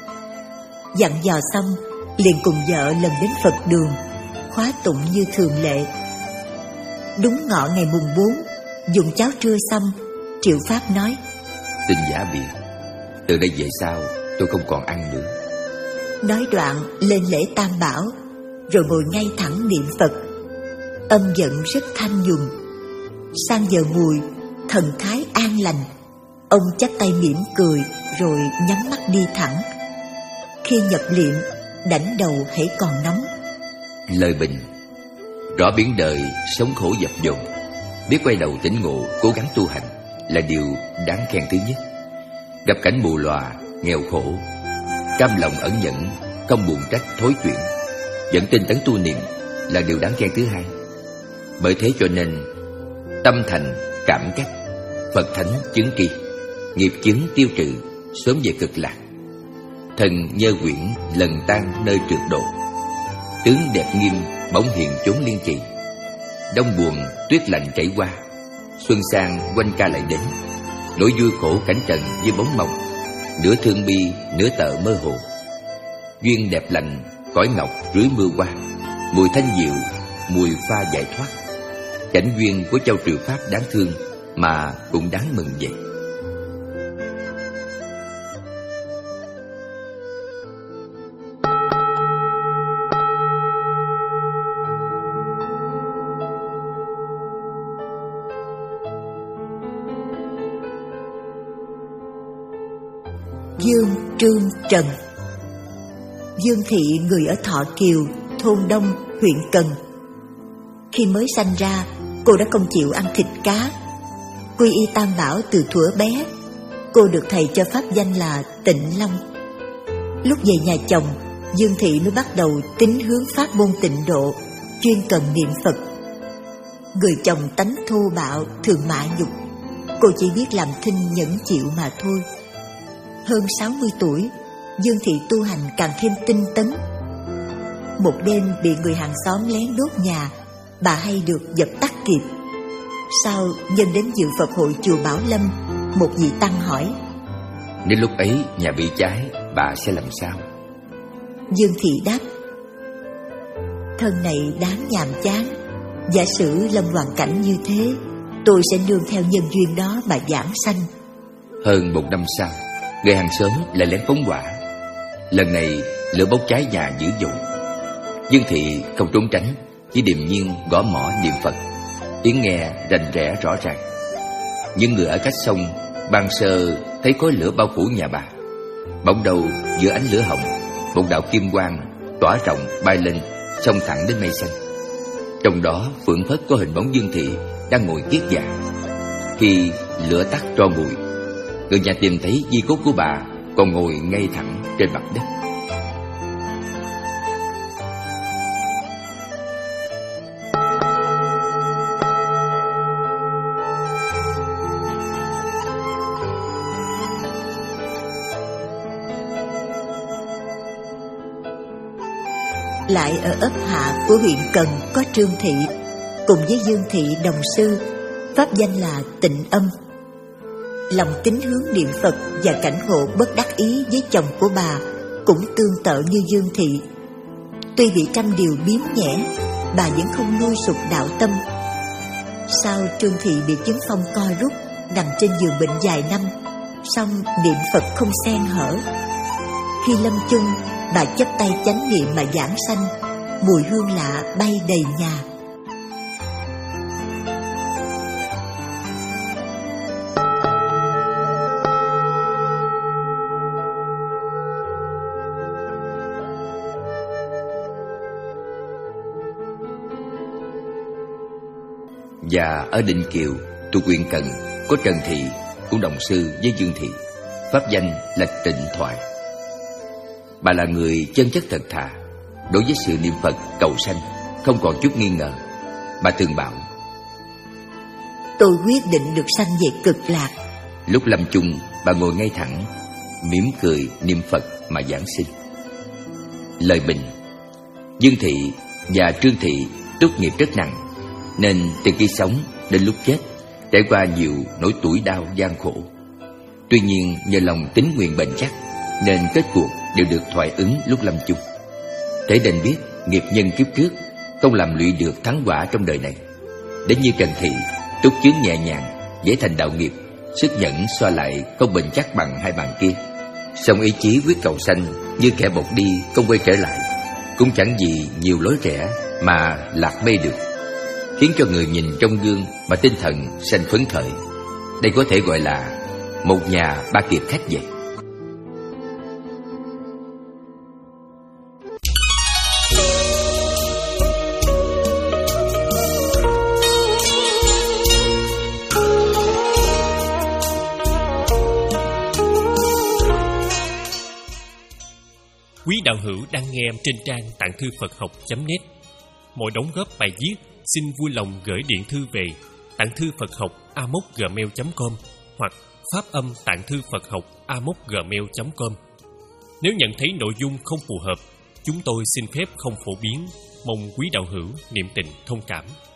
Dặn dò xong, liền cùng vợ lần đến Phật đường, khóa tụng như thường lệ. Đúng ngọ ngày mùng bốn, dùng cháo trưa xong, Triệu Pháp nói: xin giả biệt, từ đây về sau tôi không còn ăn nữa. Nói đoạn lên lễ Tam Bảo, rồi ngồi ngay thẳng niệm Phật. Âm giận rất thanh nhuần. Sang giờ mùi, thần thái an lành, ông chắp tay mỉm cười rồi nhắm mắt đi thẳng. Khi nhập liệm, đảnh đầu hãy còn nóng. Lời bình: rõ biến đời sống khổ dập dồn, biết quay đầu tỉnh ngộ, cố gắng tu hành là điều đáng khen thứ nhất. Gặp cảnh mù lòa, nghèo khổ, cam lòng ẩn nhẫn, không buồn trách thối chuyện, vẫn tinh tấn tu niệm là điều đáng khen thứ hai. Bởi thế cho nên tâm thành cảm cách, Phật thánh chứng tri, nghiệp chứng tiêu trừ, sớm về Cực Lạc. Thần nhơ quyển lần tan nơi trượt độ, tướng đẹp nghiêm bóng hiền chốn liên trì. Đông buồn tuyết lạnh chảy qua, xuân sang quanh ca lại đến. Nỗi vui khổ cảnh trần như bóng mộng, nửa thương bi nửa tợ mơ hồ. Duyên đẹp lành cõi ngọc rưới mưa qua, mùi thanh diệu mùi pha giải thoát. Cảnh duyên của châu Triệu Pháp đáng thương mà cũng đáng mừng vậy. Dương Trương Trần. Dương Thị người ở Thọ Kiều, thôn Đông, huyện Cần. Khi mới sanh ra, cô đã không chịu ăn thịt cá. Quy y Tam Bảo từ thuở bé, cô được thầy cho pháp danh là Tịnh Long. Lúc về nhà chồng, Dương Thị mới bắt đầu tín hướng pháp môn Tịnh Độ, chuyên cần niệm Phật. Người chồng tánh thô bạo, thường mạ nhục, cô chỉ biết làm thinh nhẫn chịu mà thôi. Hơn sáu mươi tuổi, Dương Thị tu hành càng thêm tinh tấn. Một đêm bị người hàng xóm lén đốt nhà, bà hay được dập tắt kịp. Sau nhân đến dự Phật hội chùa Bảo Lâm, một vị tăng hỏi: nếu lúc ấy nhà bị cháy, bà sẽ làm sao? Dương Thị đáp: thân này đáng nhàm chán. Giả sử lâm hoàn cảnh như thế, tôi sẽ nương theo nhân duyên đó mà giảng sanh. Hơn một năm sau, người hàng xóm lại lén phóng hỏa. Lần này lửa bốc cháy nhà dữ dội. Dương Thị không trốn tránh, chỉ điềm nhiên gõ mõ niệm Phật. Tiếng nghe rành rẽ rõ ràng. Những người ở cách sông ban sơ thấy khói lửa bao phủ nhà bà. Bỗng đầu giữa ánh lửa hồng, một đạo kim quang tỏa rộng bay lên, xông thẳng đến mây xanh. Trong đó phượng phất có hình bóng Dương Thị đang ngồi kiết già. Khi lửa tắt tro bụi, người nhà tìm thấy di cốt của bà còn ngồi ngay thẳng trên mặt đất. Lại ở ấp Hạ của huyện Cần có Trương Thị, cùng với Dương Thị đồng sư, pháp danh là Tịnh Âm. Lòng kính hướng niệm Phật và cảnh ngộ bất đắc ý với chồng của bà cũng tương tự như Dương Thị. Tuy bị trăm điều biếm nhẽ, bà vẫn không nuôi sụp đạo tâm. Sau Trương Thị bị chứng phong co rút, nằm trên giường bệnh vài năm, song niệm Phật không xen hở. Khi lâm chung, bà chắp tay chánh niệm mà giảng sanh, mùi hương lạ bay đầy nhà. Và ở Định Kiều, tu Quyện Cần có Trần Thị cũng đồng sư với Dương Thị, pháp danh là Tịnh Thoại. Bà là người chân chất thật thà, đối với sự niệm Phật cầu sanh không còn chút nghi ngờ. Bà từng bảo: tôi quyết định được sanh về cực lạc. Lúc lâm chung, bà ngồi ngay thẳng, mỉm cười niệm Phật mà giảng sinh. Lời bình: Dương Thị và Trương Thị tốt nghiệp rất nặng, nên từ khi sống đến lúc chết trải qua nhiều nỗi tủi đau gian khổ. Tuy nhiên nhờ lòng tín nguyện bền chắc nên kết cuộc đều được thoại ứng lúc lâm chung. Thế nên biết nghiệp nhân kiếp trước không làm lụy được thắng quả trong đời này. Đến như Trần Thị, túc chướng nhẹ nhàng, dễ thành đạo nghiệp, sức nhẫn so lại không bền chắc bằng hai bàn kia. Song ý chí quyết cầu sanh như kẻ bột đi không quay trở lại, cũng chẳng gì nhiều lối rẽ mà lạc mê được, khiến cho người nhìn trong gương mà tinh thần sanh phấn khởi. Đây có thể gọi là một nhà ba kiệt khách vậy. Quý đạo hữu đang nghe trên trang tạng thư Phật học chấm net. Mọi đóng góp bài viết xin vui lòng gửi điện thư về tạng thư Phật học a mốc gmail chấm com hoặc phát âm tạng thư Phật học a mốc gmail chấm com. Nếu nhận thấy nội dung không phù hợp, chúng tôi xin phép không phổ biến, mong quý đạo hữu niệm tình thông cảm.